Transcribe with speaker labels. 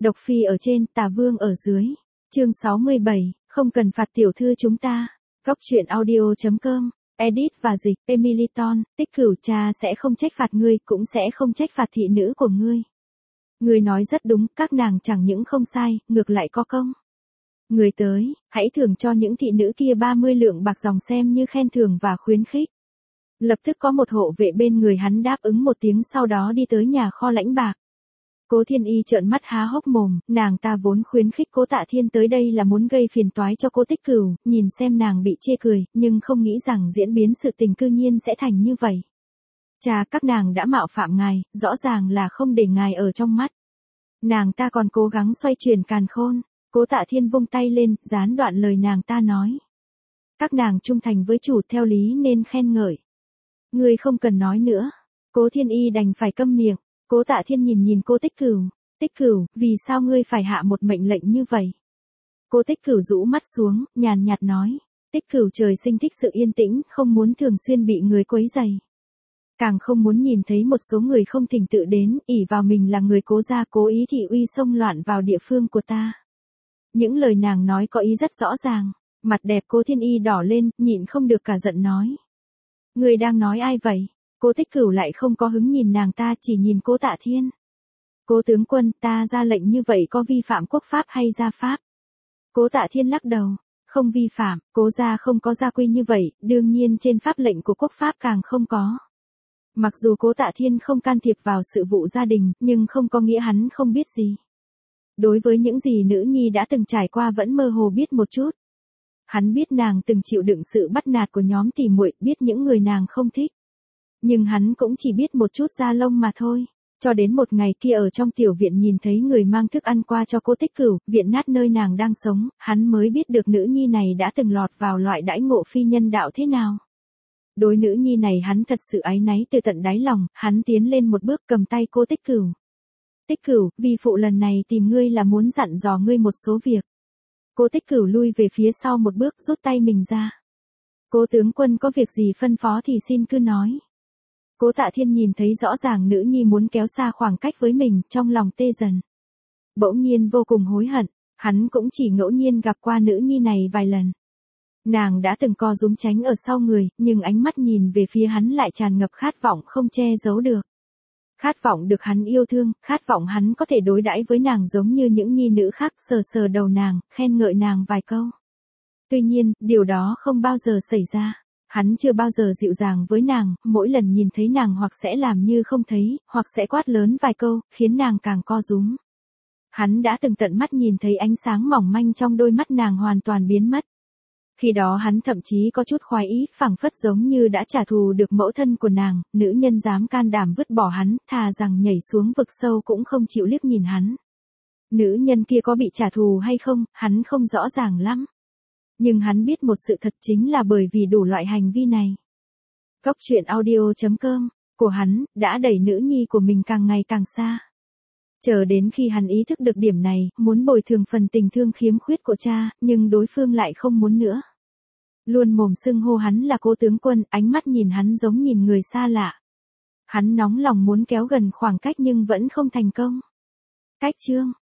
Speaker 1: Độc phi ở trên, tà vương ở dưới. Chương 67, không cần phạt tiểu thư chúng ta. Góc truyện audio.com. Edit và dịch, Emily Ton, Tích Cửu cha sẽ không trách phạt ngươi, cũng sẽ không trách phạt thị nữ của ngươi. Ngươi nói rất đúng, các nàng chẳng những không sai, ngược lại có công. Người tới, hãy thưởng cho những thị nữ kia 30 lượng bạc dòng xem như khen thưởng và khuyến khích. Lập tức có một hộ vệ bên người hắn đáp ứng một tiếng, sau đó đi tới nhà kho lãnh bạc. Cố Thiên Y trợn mắt há hốc mồm, nàng ta vốn khuyến khích Cố Tạ Thiên tới đây là muốn gây phiền toái cho Cố Tích Cửu, nhìn xem nàng bị chê cười, nhưng không nghĩ rằng diễn biến sự tình cư nhiên sẽ thành như vậy. Cha, các nàng đã mạo phạm ngài, rõ ràng là không để ngài ở trong mắt. Nàng ta còn cố gắng xoay chuyển càn khôn. Cố Tạ Thiên vung tay lên, gián đoạn lời nàng ta nói. Các nàng trung thành với chủ, theo lý nên khen ngợi. Ngươi không cần nói nữa. Cố Thiên Y đành phải câm miệng. Cố Tạ Thiên nhìn Cố Tích Cửu. Tích Cửu, vì sao ngươi phải hạ một mệnh lệnh như vậy? Cố Tích Cửu rũ mắt xuống, nhàn nhạt nói. Tích Cửu trời sinh thích sự yên tĩnh, không muốn thường xuyên bị người quấy rầy. Càng không muốn nhìn thấy một số người không thỉnh tự đến, ỷ vào mình là người Cố gia, cố ý thị uy xông loạn vào địa phương của ta. Những lời nàng nói có ý rất rõ ràng. Mặt đẹp Cố Thiên Y đỏ lên, nhịn không được cả giận nói. Người đang nói ai vậy? Cố Tích Cửu lại không có hứng nhìn nàng ta, chỉ nhìn Cố Tạ Thiên. Cố tướng quân, ta ra lệnh như vậy có vi phạm quốc pháp hay gia pháp? Cố Tạ Thiên lắc đầu. Không vi phạm, Cố gia không có gia quy như vậy, đương nhiên trên pháp lệnh của quốc pháp càng không có. Mặc dù Cố Tạ Thiên không can thiệp vào sự vụ gia đình, nhưng không có nghĩa hắn không biết gì. Đối với những gì nữ nhi đã từng trải qua vẫn mơ hồ biết một chút. Hắn biết nàng từng chịu đựng sự bắt nạt của nhóm tỉ muội, biết những người nàng không thích. Nhưng hắn cũng chỉ biết một chút da lông mà thôi. Cho đến một ngày kia ở trong tiểu viện nhìn thấy người mang thức ăn qua cho Cố Tích Cửu, viện nát nơi nàng đang sống, hắn mới biết được nữ nhi này đã từng lọt vào loại đãi ngộ phi nhân đạo thế nào. Đối nữ nhi này hắn thật sự áy náy từ tận đáy lòng, hắn tiến lên một bước cầm tay Cố Tích Cửu. Tích Cửu, vi phụ lần này tìm ngươi là muốn dặn dò ngươi một số việc. Cố Tích Cửu lui về phía sau một bước, rút tay mình ra. Cố tướng quân có việc gì phân phó thì xin cứ nói. Cố Tạ Thiên nhìn thấy rõ ràng nữ nhi muốn kéo xa khoảng cách với mình, trong lòng tê dần. Bỗng nhiên vô cùng hối hận, hắn cũng chỉ ngẫu nhiên gặp qua nữ nhi này vài lần. Nàng đã từng co rúm tránh ở sau người, nhưng ánh mắt nhìn về phía hắn lại tràn ngập khát vọng không che giấu được. Khát vọng được hắn yêu thương, khát vọng hắn có thể đối đãi với nàng giống như những nhi nữ khác, sờ sờ đầu nàng, khen ngợi nàng vài câu. Tuy nhiên, điều đó không bao giờ xảy ra. Hắn chưa bao giờ dịu dàng với nàng, mỗi lần nhìn thấy nàng hoặc sẽ làm như không thấy, hoặc sẽ quát lớn vài câu, khiến nàng càng co rúm. Hắn đã từng tận mắt nhìn thấy ánh sáng mỏng manh trong đôi mắt nàng hoàn toàn biến mất. Khi đó hắn thậm chí có chút khoái ý, phảng phất giống như đã trả thù được mẫu thân của nàng, nữ nhân dám can đảm vứt bỏ hắn, thà rằng nhảy xuống vực sâu cũng không chịu liếc nhìn hắn. Nữ nhân kia có bị trả thù hay không, hắn không rõ ràng lắm. Nhưng hắn biết một sự thật chính là bởi vì đủ loại hành vi này. Góc truyện audio.com của hắn, đã đẩy nữ nhi của mình càng ngày càng xa. Chờ đến khi hắn ý thức được điểm này, muốn bồi thường phần tình thương khiếm khuyết của cha, nhưng đối phương lại không muốn nữa. Luôn mồm xưng hô hắn là Cố tướng quân, ánh mắt nhìn hắn giống nhìn người xa lạ. Hắn nóng lòng muốn kéo gần khoảng cách nhưng vẫn không thành công. Cách chương